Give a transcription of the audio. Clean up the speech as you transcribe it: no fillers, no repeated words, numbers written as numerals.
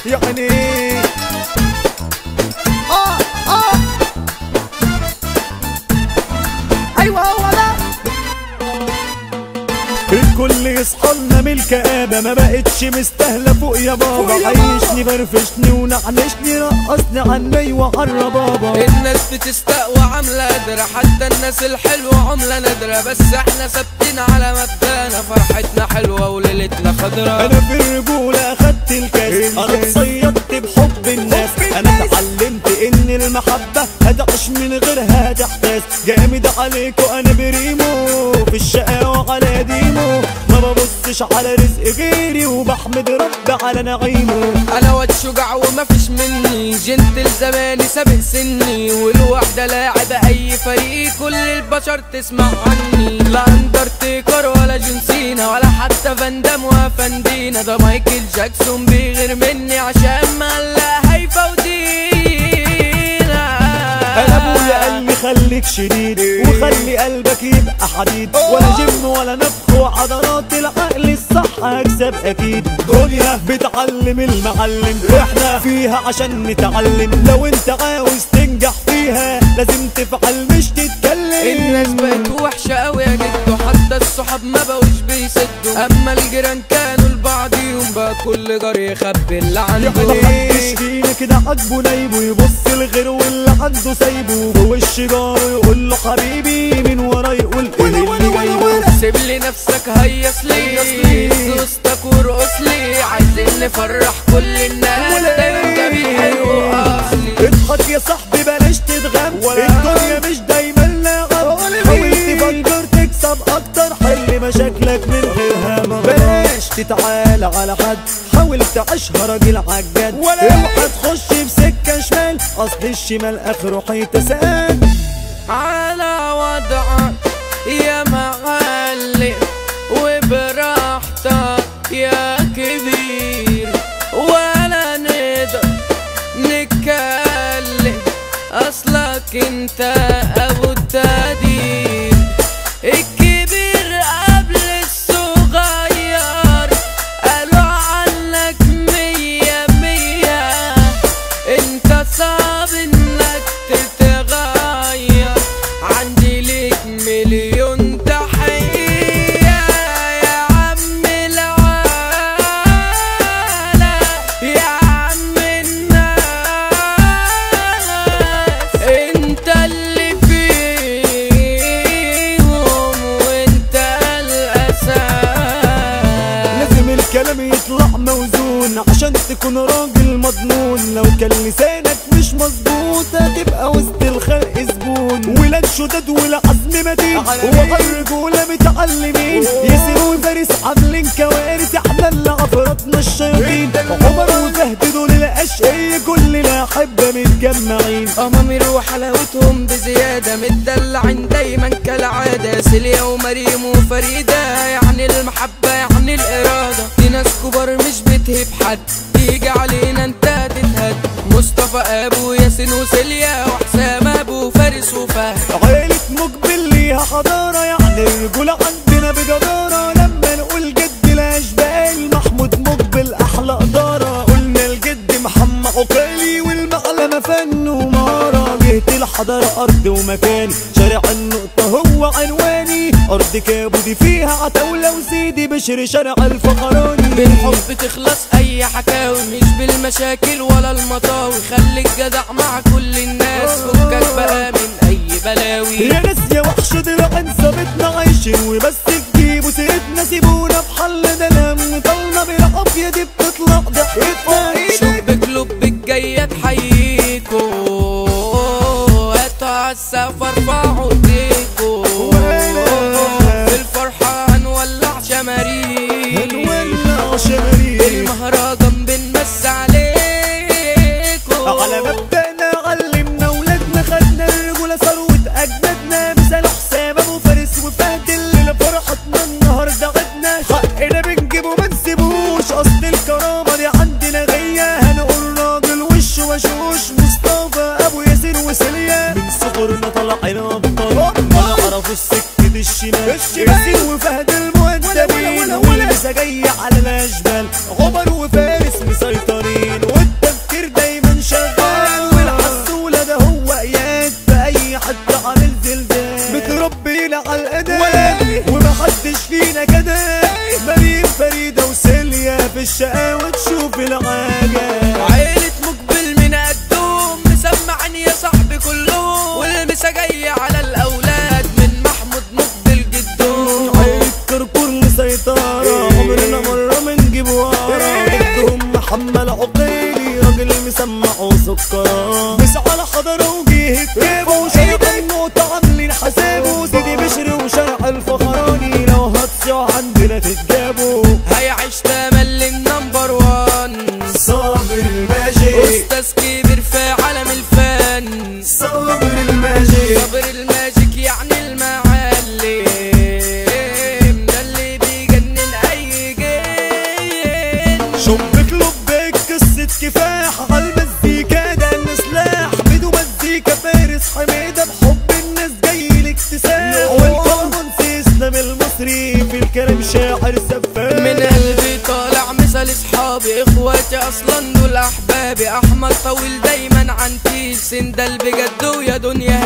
يعني ايوه هو ده. الكل يصحلنا من الكآبة، ما بقتش مستاهلة فوق يا بابا. عيشني فرفشني ونعنشني رقصني عني وعرى بابا. الناس بتستقوى عاملة قدرة، حتى الناس الحلوة عملة نادرة، بس احنا ثابتين على مبدأنا، فرحتنا حلوة وليلتنا خضرا. انا في الرجولة اخدت الكاس، انا اتصيدت بحب الناس، انا اتعلمت ان المحبة هتعيش من غيرها هتحتاس. جامد عليكوا انا بريمو في الشقاوة على ديمو، ما ببصش على رزق غيري وبحمد رب على نعيمه. انا واد شجاع ومفيش مني، جنتل زماني سابق سني، والوحدة لاعب اي فريق كل البشر تسمع عني. لا اندرتيكر ولا جون سينا ولا حتى فاندام وافندينا، ده مايكل جاكسون بيغير مني عشان مقلق هيفا ودينا. انا ابويا قال لي خليك شديد وخلي قلبك يبقى حديد، ولا جيم ولا نفخ وعضلات، العقل الصح هكسب اكيد. دنيا بتعلم المعلم، احنا فيها عشان نتعلم، لو انت عاوز تنجح فيها لازم تفعل مش تتكلم. الناس بقت وحشة قوي يا جدو، حتى الصحاب ما بقوش بيسدوا، اما الجيران كانوا لبعضيهم، بقى كل جار يخبي اللي عنده. محدش فينا كده عاجبه نايبه، يبص لغيره واللي عنده سايبه، في وش جاره يقول له حبيبي، من ورا يقول ايه اللي جايبه. سيب لي نفسك هيص لي دوستك وارقص لي، عايزين نفرح كل الناس، ده انت بيحبوا اصلي. اضحك يا صاحبي بلاش تتغم، الدنيا مش دايما لعب، حاول تفكر تكسب اكتر، حل مشاكلك من غير هم، بلاش تتعالى على حد، حاول تعيشها راجل عالجد، اوعى تخش بسكه شمال، اصل الشمال اخره حيتسال. على وضعك يا معلم وبراحتك يا كبير، ولا نقدر نتكلم اصلك انت ابو التقدير، الكبير قبل الصغير قالوا عنك مية مية، انت صعب انك تتغير، عندي ليك مليون تحية يا عم العالم، يا عم الناس، انت اللي فيهم وانت الاساس. لازم الكلام يطلع موزون عشان تكون راجل مضمون، لو كان لسانك مش مظبوط هتبقى وسط الخلق زبون. ولاد شداد والعزم متين وعالرجولة متعلمين، ياسر وفارس عاملين كوارث، احنا اللي عفرتنا الشياطين. عمر وفهد دول الاشقية كل الأحبة متجمعين، أمامير وحلاوتهم بزيادة، متدلعين دايما كالعادة، سيليا ومريم وفريدة، يعني المحبة يعني الإرادة، دي ناس كبار مش بتهب حد، تيجي علينا انت تتهد. مصطفى ابو ياسين وسيليا وحسام ابو فارس وفهد، عيلة مقبل ليها حضارة، يعني الرجولة عندنا بجدارة، لما نقول جد الاشبال محمود مقبل احلى ادارة، قلنا الجد محمد عقالي والمعلمة فن ومهارة، جهة الحضارة ارض ومكان، شارع النقطة هو عنواني، ارض كابودي فيها عتاولة وسيدي بشر شارع الفخراني. بالحب تخلص اي حكاوي، مش بالمشاكل ولا المطاوي، خليك جدع مع كل الناس، فكك بقى من اي بلاوي. يا ناس يا وحش دلوقتي ثابتنا عايشين، وبس تجيبوا سيرتنا سيبونا بحل، ده لما طلنا بالعافية دي بتطلع ضحكتنا. شبك لبك جاية تحييكوا، هاتوا عالسقف ارفعوا ايديكوا، في الفرحة هنولع شماريك، المهرجان بنمس عليكوا، على مبدأنا علمنا ولادنا، خدنا الرجولة ثروة أجدادنا، مثال حسام أبو فارس وفهد اللي فرحتنا النهاردة عدنا، حقنا بنجيبه منسيبوش، أصل الكرامة دي عندنا غية، هنقول راجل وش وشوش، مصطفى أبو ياسين وسيليا، من صغرنا طلعنا أبطال، ما نعرفوش سكة الشمال، ياسين وفهد المؤدبين، والمسا جاية على الأشبال، عمر وفارس مسيطرين. فريدة وسيليا في الشقاوة تشوف العاجة. عيلة مقبل من قدهم مسمعني يا صاحبي كلهم، والمسا جاية على الأولاد من محمود مقبل جدهم. عيلة كركور مسيطرة عمرنا مرة منجيب ورا، جدهم محمد عقيلي راجل مسمع وسكران. مس على حضره وجيه الكيبه وشارع النقطة عاملين حسابه، سيدي بشري وشارع الفخراني لو هتصيعوا عندنا تتجابوا. هيعيش تملي النمبر وان صابر الماجيك أستاذ كبير في عالم الفن. صابر الماجيك صابر الماجيك يعني المعلم، ده اللي بيجنن أي جن. شبك لبك قصة كفاح عالمزيكا ده سلاح، بدو مزيكا فارس حميدة بحب الناس جاي الاكتساح، والكرمانسي اسلام المصري في الكلام شاعر سفاح. من قلبي طالع مثال اصحابي اخواتي اصلا دول احبابي، احمد طويل دايما عن تيل سندل بجد ويا دنيا